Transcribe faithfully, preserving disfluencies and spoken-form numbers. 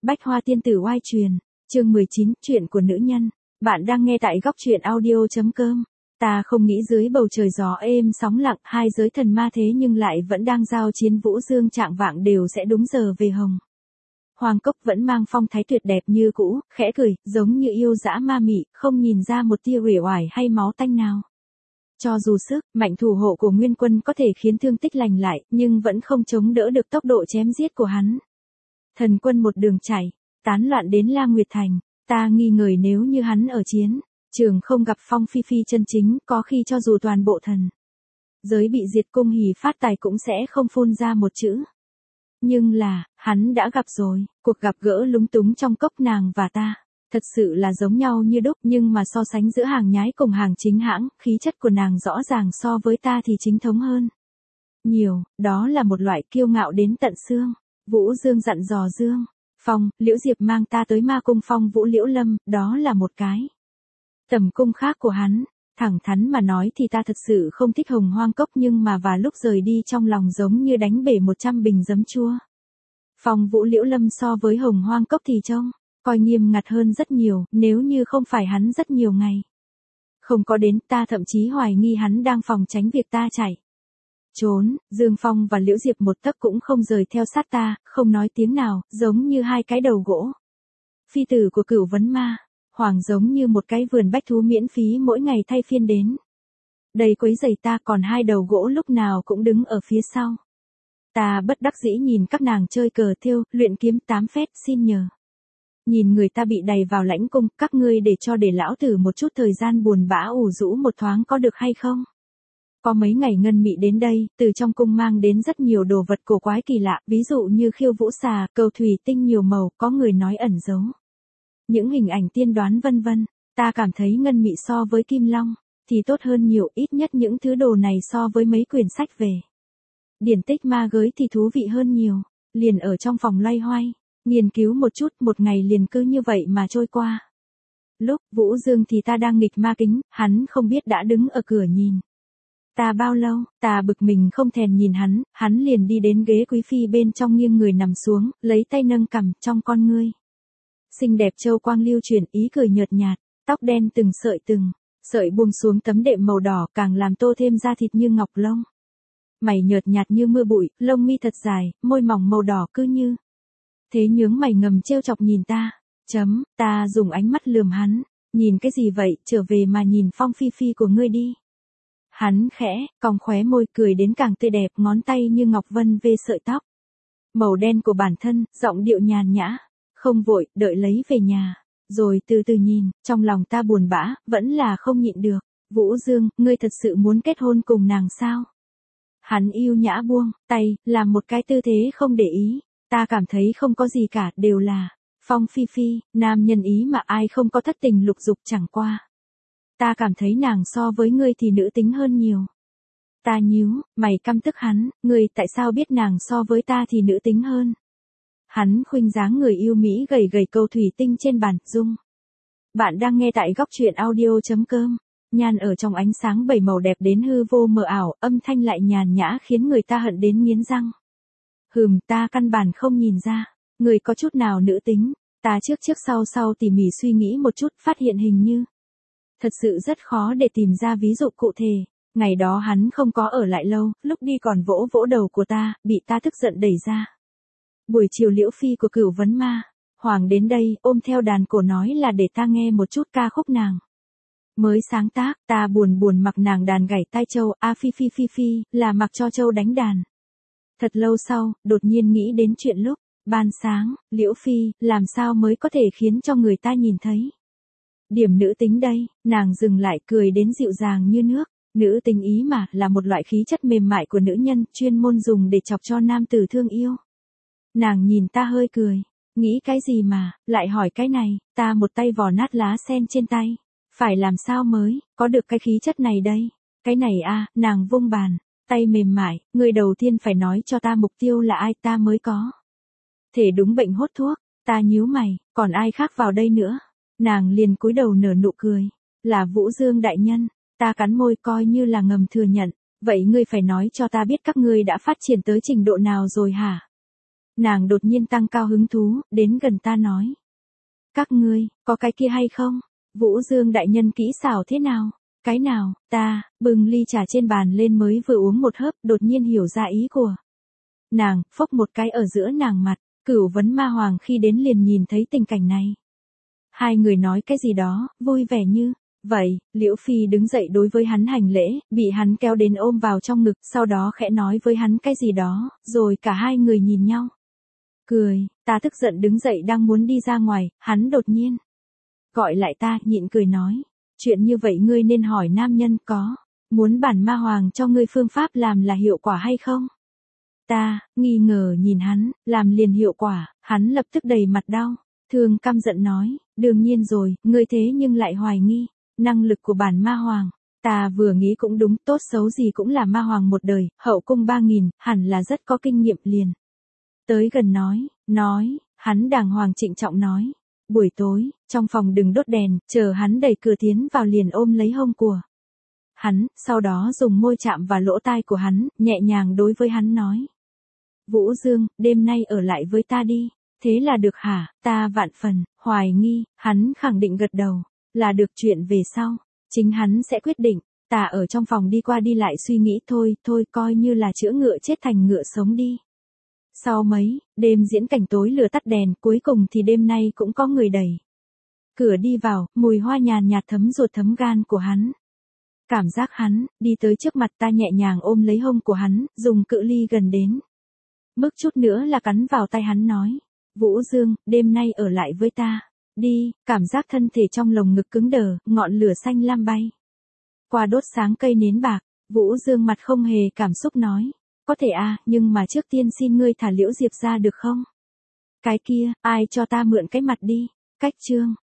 Bách Hoa Tiên Tử oai truyền, chương mười chín, chuyện của nữ nhân. Bạn đang nghe tại góc truyện audio.com. Ta không nghĩ dưới bầu trời gió êm sóng lặng, hai giới thần ma thế nhưng lại vẫn đang giao chiến, Vũ Dương trạng vạng đều sẽ đúng giờ về hồng. Hoàng Cốc vẫn mang phong thái tuyệt đẹp như cũ, khẽ cười, giống như yêu dã ma mị, không nhìn ra một tia uể oải hay máu tanh nào. Cho dù sức, mạnh thủ hộ của Nguyên Quân có thể khiến thương tích lành lại, nhưng vẫn không chống đỡ được tốc độ chém giết của hắn. Thần quân một đường chạy, tán loạn đến La Nguyệt Thành, ta nghi ngờ nếu như hắn ở chiến trường không gặp Phong Phi Phi chân chính, có khi cho dù toàn bộ thần giới bị diệt, cung hỉ phát tài cũng sẽ không phun ra một chữ. Nhưng là, hắn đã gặp rồi, cuộc gặp gỡ lúng túng trong cốc nàng và ta, thật sự là giống nhau như đúc, nhưng mà so sánh giữa hàng nhái cùng hàng chính hãng, khí chất của nàng rõ ràng so với ta thì chính thống hơn nhiều, đó là một loại kiêu ngạo đến tận xương. Vũ Dương dặn dò Dương Phong, Liễu Diệp mang ta tới ma cung Phong Vũ Liễu Lâm, đó là một cái tầm cung khác của hắn. Thẳng thắn mà nói thì ta thật sự không thích Hồng Hoang Cốc, nhưng mà và lúc rời đi trong lòng giống như đánh bể một trăm bình giấm chua. Phong Vũ Liễu Lâm so với Hồng Hoang Cốc thì trông coi nghiêm ngặt hơn rất nhiều, nếu như không phải hắn rất nhiều ngày không có đến, ta thậm chí hoài nghi hắn đang phòng tránh việc ta chạy trốn. Dương Phong và Liễu Diệp một tấc cũng không rời theo sát ta, không nói tiếng nào, giống như hai cái đầu gỗ phi tử của Cửu Vấn Ma Hoàng, giống như một cái vườn bách thú miễn phí mỗi ngày thay phiên đến đây quấy rầy ta, còn hai đầu gỗ lúc nào cũng đứng ở phía sau. Ta bất đắc dĩ nhìn các nàng chơi cờ thiêu, luyện kiếm tám phét, xin nhờ nhìn người ta bị đày vào lãnh cung, các ngươi để cho để lão tử một chút thời gian buồn bã ủ rũ một thoáng có được hay không? Có mấy ngày Ngân Mị đến đây, từ trong cung mang đến rất nhiều đồ vật cổ quái kỳ lạ, ví dụ như khiêu vũ xà, cầu thủy tinh nhiều màu, có người nói ẩn giấu những hình ảnh tiên đoán vân vân. Ta cảm thấy Ngân Mị so với Kim Long thì tốt hơn nhiều, ít nhất những thứ đồ này so với mấy quyển sách về điển tích ma gới thì thú vị hơn nhiều. Liền ở trong phòng loay hoay nghiên cứu một chút, một ngày liền cứ như vậy mà trôi qua. Lúc Vũ Dương thì ta đang nghịch ma kính, hắn không biết đã đứng ở cửa nhìn ta bao lâu. Ta bực mình không thèm nhìn hắn, hắn liền đi đến ghế quý phi bên trong, nghiêng người nằm xuống, lấy tay nâng cằm, trong con ngươi xinh đẹp châu quang lưu chuyển, ý cười nhợt nhạt, tóc đen từng sợi từng sợi buông xuống tấm đệm màu đỏ, càng làm tô thêm da thịt như ngọc lông mày nhợt nhạt như mưa bụi, lông mi thật dài, môi mỏng màu đỏ cứ như thế nhướng mày ngầm trêu chọc nhìn ta. Chấm, ta dùng ánh mắt lườm hắn, nhìn cái gì vậy, trở về mà nhìn Phong Phi Phi của ngươi đi. Hắn khẽ cong khóe môi, cười đến càng tươi đẹp, ngón tay như ngọc vân vê sợi tóc màu đen của bản thân, giọng điệu nhàn nhã, không vội, đợi lấy về nhà rồi từ từ nhìn. Trong lòng ta buồn bã, vẫn là không nhịn được. Vũ Dương, ngươi thật sự muốn kết hôn cùng nàng sao? Hắn yêu nhã buông tay, làm một cái tư thế không để ý. Ta cảm thấy không có gì cả, đều là Phong Phi Phi, nam nhân ý mà ai không có thất tình lục dục, chẳng qua ta cảm thấy nàng so với ngươi thì nữ tính hơn nhiều. Ta nhíu mày căm tức hắn, ngươi tại sao biết nàng so với ta thì nữ tính hơn? Hắn khuynh dáng người yêu mỹ gầy gầy cầu thủy tinh trên bàn dung. Bạn đang nghe tại góc truyện audio.com. Nhan ở trong ánh sáng bảy màu đẹp đến hư vô mờ ảo, âm thanh lại nhàn nhã khiến người ta hận đến nghiến răng. Hừm, ta căn bản không nhìn ra người có chút nào nữ tính. Ta trước trước sau sau tỉ mỉ suy nghĩ một chút, phát hiện hình như thật sự rất khó để tìm ra ví dụ cụ thể. Ngày đó hắn không có ở lại lâu, lúc đi còn vỗ vỗ đầu của ta, bị ta tức giận đẩy ra. Buổi chiều Liễu Phi của Cửu Vấn Ma Hoàng đến đây, ôm theo đàn cổ nói là để ta nghe một chút ca khúc nàng mới sáng tác. Ta buồn buồn mặc nàng đàn gảy tai châu, a phi phi phi phi, là mặc cho châu đánh đàn. Thật lâu sau, đột nhiên nghĩ đến chuyện lúc ban sáng, Liễu Phi, làm sao mới có thể khiến cho người ta nhìn thấy điểm nữ tính đây? Nàng dừng lại, cười đến dịu dàng như nước. Nữ tính ý mà, là một loại khí chất mềm mại của nữ nhân, chuyên môn dùng để chọc cho nam tử thương yêu. Nàng nhìn ta hơi cười, nghĩ cái gì mà, lại hỏi cái này. Ta một tay vò nát lá sen trên tay, phải làm sao mới có được cái khí chất này đây? Cái này a, nàng vung bàn tay mềm mại, người đầu tiên phải nói cho ta mục tiêu là ai ta mới có thể đúng bệnh hốt thuốc. Ta nhíu mày, còn ai khác vào đây nữa? Nàng liền cúi đầu nở nụ cười, là Vũ Dương đại nhân. Ta cắn môi coi như là ngầm thừa nhận. Vậy ngươi phải nói cho ta biết các ngươi đã phát triển tới trình độ nào rồi hả? Nàng đột nhiên tăng cao hứng thú, đến gần ta nói. Các ngươi, có cái kia hay không? Vũ Dương đại nhân kỹ xảo thế nào? Cái nào? Ta, bưng ly trà trên bàn lên mới vừa uống một hớp, đột nhiên hiểu ra ý của nàng, phốc một cái ở giữa nàng mặt, Cửu Vấn Ma Hoàng khi đến liền nhìn thấy tình cảnh này. Hai người nói cái gì đó, vui vẻ như vậy, Liễu Phi đứng dậy đối với hắn hành lễ, bị hắn kéo đến ôm vào trong ngực, sau đó khẽ nói với hắn cái gì đó, rồi cả hai người nhìn nhau. Cười, ta tức giận đứng dậy đang muốn đi ra ngoài, hắn đột nhiên gọi lại ta, nhịn cười nói, chuyện như vậy ngươi nên hỏi nam nhân có, muốn bản ma hoàng cho ngươi phương pháp làm là hiệu quả hay không? Ta, nghi ngờ nhìn hắn, làm liền hiệu quả, hắn lập tức đầy mặt đau, thương căm giận nói, đương nhiên rồi, ngươi thế nhưng lại hoài nghi năng lực của bản ma hoàng. Ta vừa nghĩ cũng đúng, tốt xấu gì cũng là ma hoàng một đời, hậu cung ba nghìn, hẳn là rất có kinh nghiệm liền. Tới gần nói, nói, hắn đàng hoàng trịnh trọng nói. Buổi tối, trong phòng đừng đốt đèn, chờ hắn đẩy cửa tiến vào liền ôm lấy hông của hắn, sau đó dùng môi chạm vào lỗ tai của hắn, nhẹ nhàng đối với hắn nói. Vũ Dương, đêm nay ở lại với ta đi. Thế là được hả? Ta vạn phần, hoài nghi, hắn khẳng định gật đầu. Là được, chuyện về sau, chính hắn sẽ quyết định. Ta ở trong phòng đi qua đi lại suy nghĩ thôi, thôi coi như là chữa ngựa chết thành ngựa sống đi. Sau mấy, đêm diễn cảnh tối lửa tắt đèn, cuối cùng thì đêm nay cũng có người đẩy cửa đi vào, mùi hoa nhàn nhạt thấm ruột thấm gan của hắn. Cảm giác hắn, đi tới trước mặt ta nhẹ nhàng ôm lấy hông của hắn, dùng cự ly gần đến. Mức chút nữa là cắn vào tay hắn nói. Vũ Dương, đêm nay ở lại với ta. Đi, cảm giác thân thể trong lồng ngực cứng đờ, ngọn lửa xanh lam bay qua đốt sáng cây nến bạc. Vũ Dương mặt không hề cảm xúc nói. Có thể à, nhưng mà trước tiên xin ngươi thả Liễu Diệp ra được không? Cái kia, ai cho ta mượn cái mặt đi. Cách chương.